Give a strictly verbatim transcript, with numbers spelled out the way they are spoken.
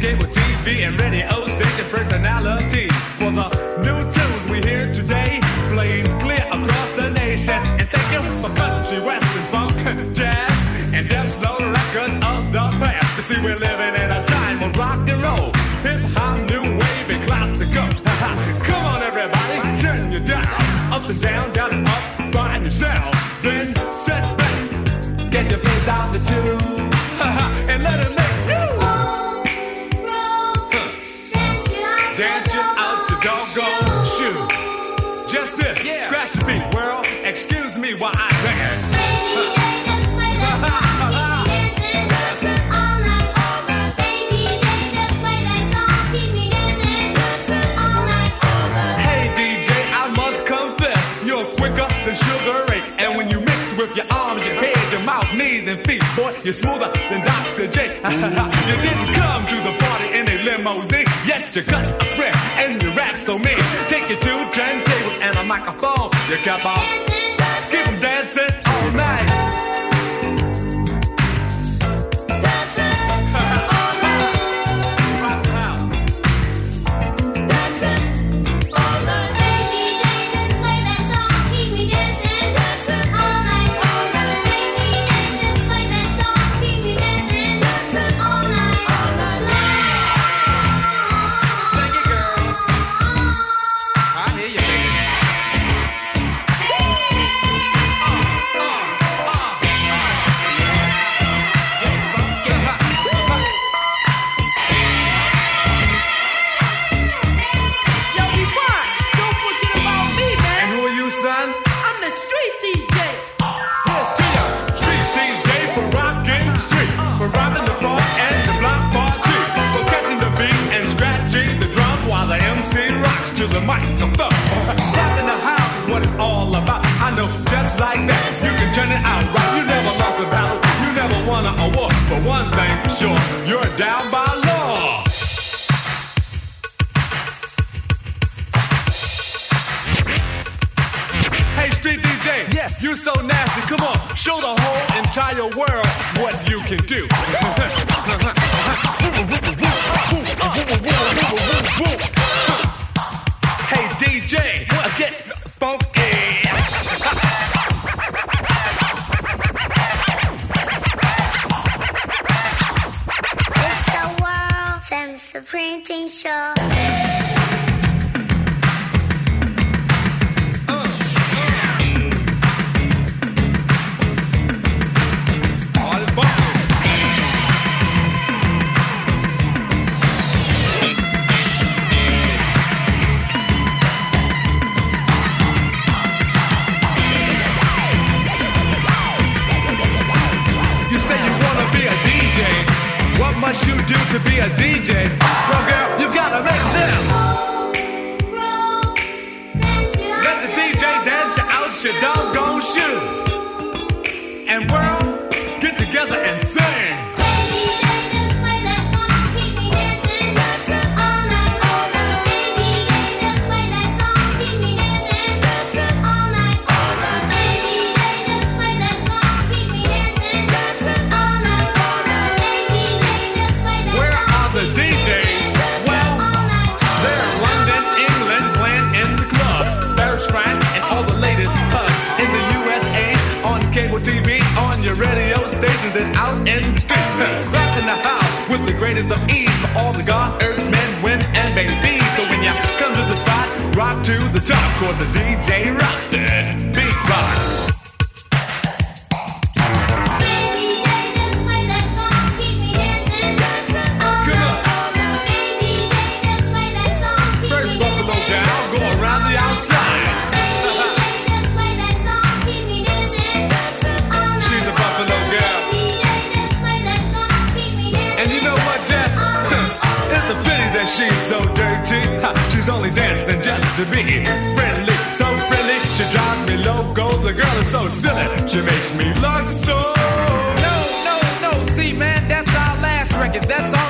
cable T V and radio station personalities. For the new tunes we hear today, playing clear across the nation. And thank you for country, western, funk, jazz, and death slow records of the past. You see, we're living in a time of rock and roll, hip hop, new wave, and classical. Come on, everybody, turn your dial up and down, down and up, find yourself. Then sit back, get your face out the tube, and let it make you roll, roll, huh. dance you out, dance you out your doggone shoe. Just this, yeah. Scratch the beat, world. Excuse me while I dance. With your arms, your head, your mouth, knees, and feet, boy, you're smoother than Doctor J. You didn't come to the party in a limousine, yes, your guts are fresh and your rap so mean. Take your two turntables and a microphone, you kept on keep them dancing all night. Microphone. Rockin' the house is what it's all about. I know just like that. You can turn it out right. You never lost a battle. You never won an award. But one thing for sure, you're down by law. Hey, street D J. Yes. You so nasty. Come on, show the whole entire world what you can do. D J, get funky. It's the World Famous Printing Show. What must you do to be a D J? Well, girl, you gotta make them roll, roll, dance you out. Let the D J dance you out your doggone shoe. And world, get together and sing. T V on your radio stations and out in the streets. Rockin' the house with the greatest of ease for all the God, earth, men, women, and babies. So when you come to the spot, rock to the top, cause the D J rocks the beatbox. She's so dirty, ha, she's only dancing just to be friendly. So friendly, she drives me loco. The girl is so silly, she makes me lust so. No, no, no, see man, that's our last record. That's all